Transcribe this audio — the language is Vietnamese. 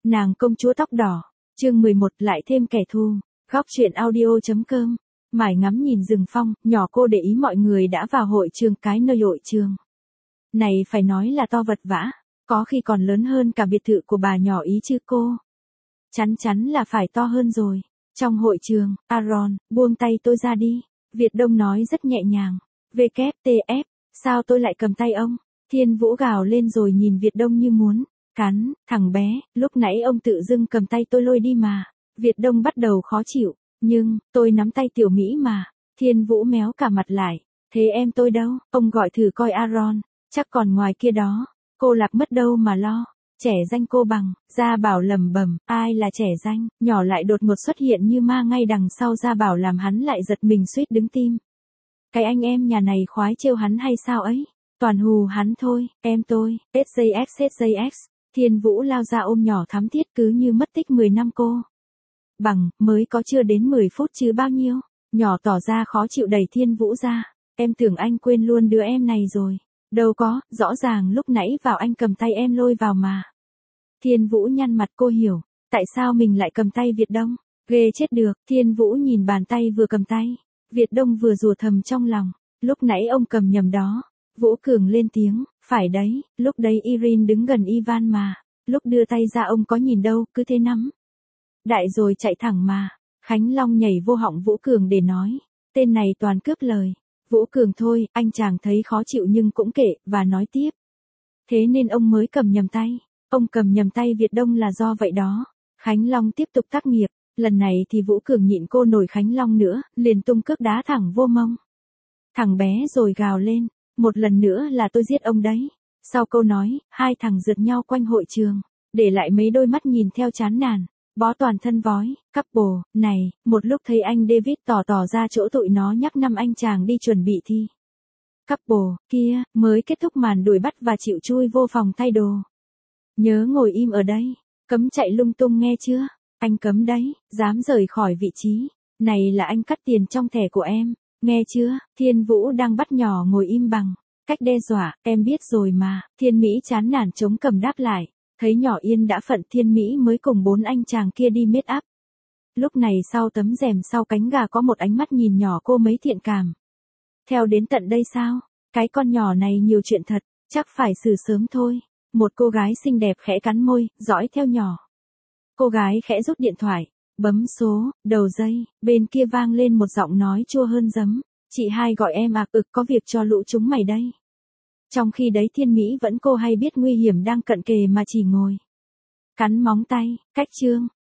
Nàng công chúa tóc đỏ, chương 11 lại thêm kẻ thù, góc truyện audio.com. Mải ngắm nhìn rừng phong, nhỏ cô để ý mọi người đã vào hội trường, cái nơi hội trường này phải nói là to vật vã, có khi còn lớn hơn cả biệt thự của bà nhỏ ý chứ cô. Chắn chắn là phải to hơn rồi. Trong hội trường, Aaron, buông tay tôi ra đi. Việt Đông nói rất nhẹ nhàng. WTF, sao tôi lại cầm tay ông? Thiên Vũ gào lên rồi nhìn Việt Đông như muốn cắn, thằng bé, lúc nãy ông tự dưng cầm tay tôi lôi đi mà. Việt Đông bắt đầu khó chịu, nhưng, tôi nắm tay tiểu Mỹ mà. Thiên Vũ méo cả mặt lại, thế em tôi đâu? Ông gọi thử coi Aaron, chắc còn ngoài kia đó. Cô Lạc mất đâu mà lo. Trẻ danh cô bằng, Gia Bảo lẩm bẩm, ai là trẻ danh, nhỏ lại đột ngột xuất hiện như ma ngay đằng sau Gia Bảo làm hắn lại giật mình suýt đứng tim. Cái anh em nhà này khoái trêu hắn hay sao ấy? Toàn hù hắn thôi, em tôi, SJX. Thiên Vũ lao ra ôm nhỏ thắm thiết cứ như mất tích 10 năm cô. Bằng, mới có chưa đến 10 phút chứ bao nhiêu. Nhỏ tỏ ra khó chịu đẩy Thiên Vũ ra. Em tưởng anh quên luôn đứa em này rồi. Đâu có, rõ ràng lúc nãy vào anh cầm tay em lôi vào mà. Thiên Vũ nhăn mặt cô hiểu, tại sao mình lại cầm tay Việt Đông, ghê chết được. Thiên Vũ nhìn bàn tay vừa cầm tay, Việt Đông vừa rủa thầm trong lòng, lúc nãy ông cầm nhầm đó. Vũ Cường lên tiếng, phải đấy, lúc đấy Irene đứng gần Ivan mà, lúc đưa tay ra ông có nhìn đâu, cứ thế nắm. Đại rồi chạy thẳng mà. Khánh Long nhảy vô họng Vũ Cường để nói, tên này toàn cướp lời. Vũ Cường thôi, anh chàng thấy khó chịu nhưng cũng kệ, và nói tiếp. Thế nên ông mới cầm nhầm tay. Ông cầm nhầm tay Việt Đông là do vậy đó. Khánh Long tiếp tục tác nghiệp, lần này thì Vũ Cường nhịn cô nổi Khánh Long nữa, liền tung cước đá thẳng vô mông. Thằng bé rồi gào lên, một lần nữa là tôi giết ông đấy. Sau câu nói, hai thằng rượt nhau quanh hội trường, để lại mấy đôi mắt nhìn theo chán nản. Bó toàn thân vói, couple, này, một lúc thấy anh David tỏ ra chỗ tụi nó nhắc năm anh chàng đi chuẩn bị thi. Couple, kia, mới kết thúc màn đuổi bắt và chịu chui vô phòng thay đồ. Nhớ ngồi im ở đây, cấm chạy lung tung nghe chưa? Anh cấm đấy, dám rời khỏi vị trí. Này là anh cắt tiền trong thẻ của em, nghe chưa? Thiên Vũ đang bắt nhỏ ngồi im bằng cách đe dọa, em biết rồi mà. Thiên Mỹ chán nản chống cằm đáp lại. Thấy nhỏ yên đã phận Thiên Mỹ mới cùng 4 anh chàng kia đi make up. Lúc này sau tấm rèm sau cánh gà có một ánh mắt nhìn nhỏ cô mấy thiện cảm. Theo đến tận đây sao? Cái con nhỏ này nhiều chuyện thật, chắc phải xử sớm thôi. Một cô gái xinh đẹp khẽ cắn môi, dõi theo nhỏ. Cô gái khẽ rút điện thoại, bấm số, đầu dây, bên kia vang lên một giọng nói chua hơn giấm. Chị hai gọi em à, có việc cho lũ chúng mày đây. Trong khi đấy Thiên Mỹ vẫn cô hay biết nguy hiểm đang cận kề mà chỉ ngồi cắn móng tay, cách chương.